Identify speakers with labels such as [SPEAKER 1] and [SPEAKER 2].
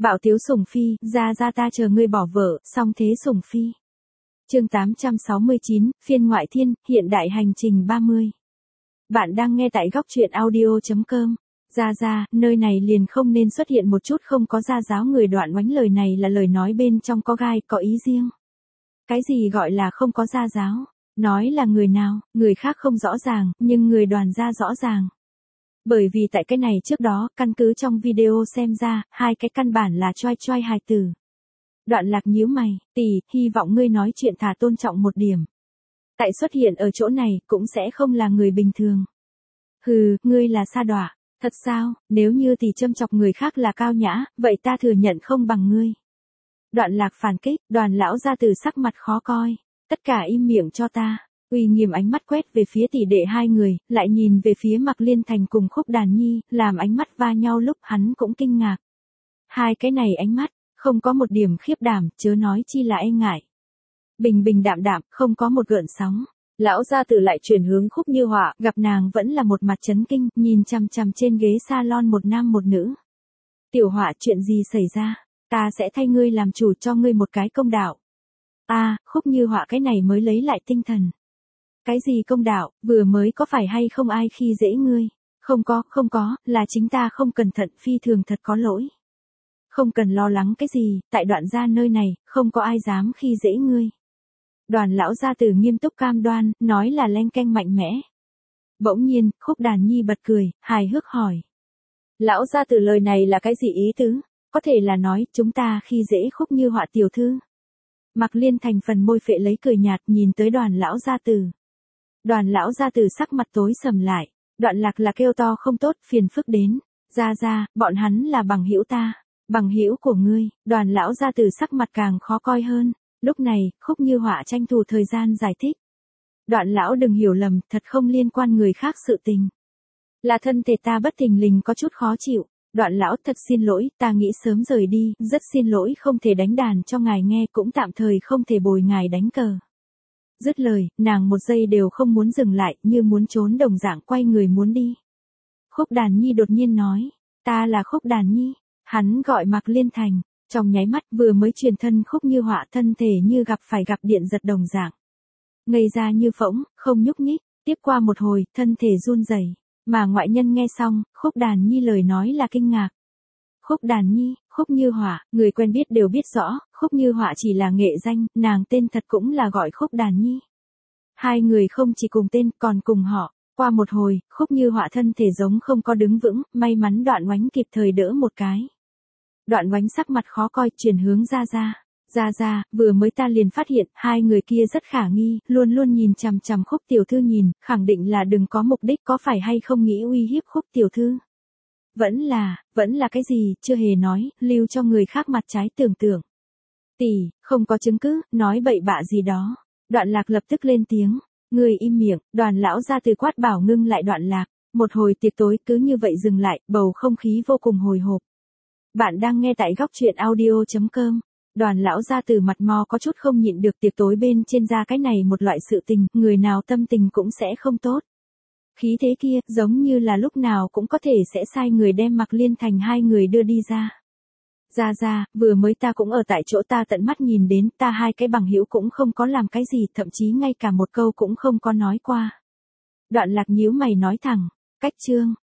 [SPEAKER 1] Bạo Tiếu Sủng Phi, ra ta chờ ngươi bỏ vợ, song thế Sủng Phi. Chương 869, phiên ngoại thiên, hiện đại hành trình 30. Bạn đang nghe tại góc truyện audio.com. Ra, nơi này liền không nên xuất hiện một chút không có gia giáo người. Đoạn oánh lời này là lời nói bên trong có gai, có ý riêng. Cái gì gọi là không có gia giáo? Nói là người nào, người khác không rõ ràng, nhưng người Đoàn gia rõ ràng. Bởi vì tại cái này trước đó, căn cứ trong video xem ra, hai cái căn bản là choai hài tử. Đoạn Lạc nhíu mày, tỷ, hy vọng ngươi nói chuyện thà tôn trọng một điểm. Tại xuất hiện ở chỗ này, cũng sẽ không là người bình thường. Hừ, ngươi là sa đọa, thật sao, nếu như tỷ châm chọc người khác là cao nhã, vậy ta thừa nhận không bằng ngươi. Đoạn Lạc phản kích, Đoàn lão gia tử sắc mặt khó coi, tất cả im miệng cho ta. Uy nghiêm ánh mắt quét về phía tỷ đệ hai người, lại nhìn về phía Mạc Liên Thành cùng Khúc Đàn Nhi, làm ánh mắt va nhau lúc hắn cũng kinh ngạc. Hai cái này ánh mắt, không có một điểm khiếp đảm, chớ nói chi là e ngại. Bình bình đạm đạm, không có một gợn sóng. Lão gia tử lại chuyển hướng Khúc Như Họa, gặp nàng vẫn là một mặt chấn kinh, nhìn chằm chằm trên ghế salon một nam một nữ. Tiểu Họa, chuyện gì xảy ra? Ta sẽ thay ngươi làm chủ, cho ngươi một cái công đạo. Khúc Như Họa cái này mới lấy lại tinh thần. Cái gì công đạo, vừa mới có phải hay không ai khi dễ ngươi? Không có, là chính ta không cẩn thận, phi thường thật có lỗi. Không cần lo lắng cái gì, tại Đoạn gia nơi này, không có ai dám khi dễ ngươi. Đoàn lão gia tử nghiêm túc cam đoan, nói là leng keng mạnh mẽ. Bỗng nhiên, Khúc Đàn Nhi bật cười, hài hước hỏi. Lão gia tử lời này là cái gì ý tứ? Có thể là nói, chúng ta khi dễ Khúc Như Họa tiểu thư. Mạc Liên Thành phần môi phệ lấy cười nhạt, nhìn tới Đoàn lão gia tử. Đoàn lão gia tử sắc mặt tối sầm lại, Đoạn Lạc là kêu to không tốt, phiền phức đến. Ra, bọn hắn là bằng hữu ta, bằng hữu của ngươi. Đoàn lão gia tử sắc mặt càng khó coi hơn. Lúc này, Khúc Như Họa tranh thủ thời gian giải thích. Đoạn lão đừng hiểu lầm, thật không liên quan người khác sự tình. Là thân thể ta bất thình lình có chút khó chịu. Đoạn lão, thật xin lỗi, ta nghĩ sớm rời đi, rất xin lỗi không thể đánh đàn cho ngài nghe, cũng tạm thời không thể bồi ngài đánh cờ. Dứt lời, nàng một giây đều không muốn dừng lại, như muốn trốn đồng dạng quay người muốn đi. Khúc Đàn Nhi đột nhiên nói, ta là Khúc Đàn Nhi. Hắn gọi Mạc Liên Thành, trong nháy mắt vừa mới truyền thân Khúc Như Họa thân thể như gặp điện giật đồng dạng. Ngây ra như phỗng, không nhúc nhích, tiếp qua một hồi, thân thể run rẩy, mà ngoại nhân nghe xong, Khúc Đàn Nhi lời nói là kinh ngạc. Khúc Đàn Nhi, Khúc Như Họa, người quen biết đều biết rõ, Khúc Như Họa chỉ là nghệ danh, nàng tên thật cũng là gọi Khúc Đàn Nhi. Hai người không chỉ cùng tên, còn cùng họ. Qua một hồi, Khúc Như Họa thân thể giống không có đứng vững, may mắn Đoạn Oánh kịp thời đỡ một cái. Đoạn Oánh sắc mặt khó coi, chuyển hướng ra, vừa mới ta liền phát hiện, hai người kia rất khả nghi, luôn nhìn chằm chằm Khúc tiểu thư nhìn, khẳng định là đừng có mục đích, có phải hay không nghĩ uy hiếp Khúc tiểu thư. Vẫn là cái gì, chưa hề nói, lưu cho người khác mặt trái tưởng tượng. Tỷ, không có chứng cứ, nói bậy bạ gì đó. Đoạn Lạc lập tức lên tiếng, người im miệng. Đoàn lão gia từ quát bảo ngưng lại Đoạn Lạc. Một hồi tiệc tối cứ như vậy dừng lại, bầu không khí vô cùng hồi hộp. Bạn đang nghe tại góc truyện audio.com. Đoàn lão gia từ mặt mò có chút không nhịn được, tiệc tối bên trên ra cái này một loại sự tình, người nào tâm tình cũng sẽ không tốt. Khí thế kia, giống như là lúc nào cũng có thể sẽ sai người đem Mạc Liên Thành hai người đưa đi ra. Ra, vừa mới ta cũng ở tại chỗ, ta tận mắt nhìn đến, ta hai cái bằng hữu cũng không có làm cái gì, thậm chí ngay cả một câu cũng không có nói qua. Đoạn Lạc nhíu mày nói thẳng, cách chương,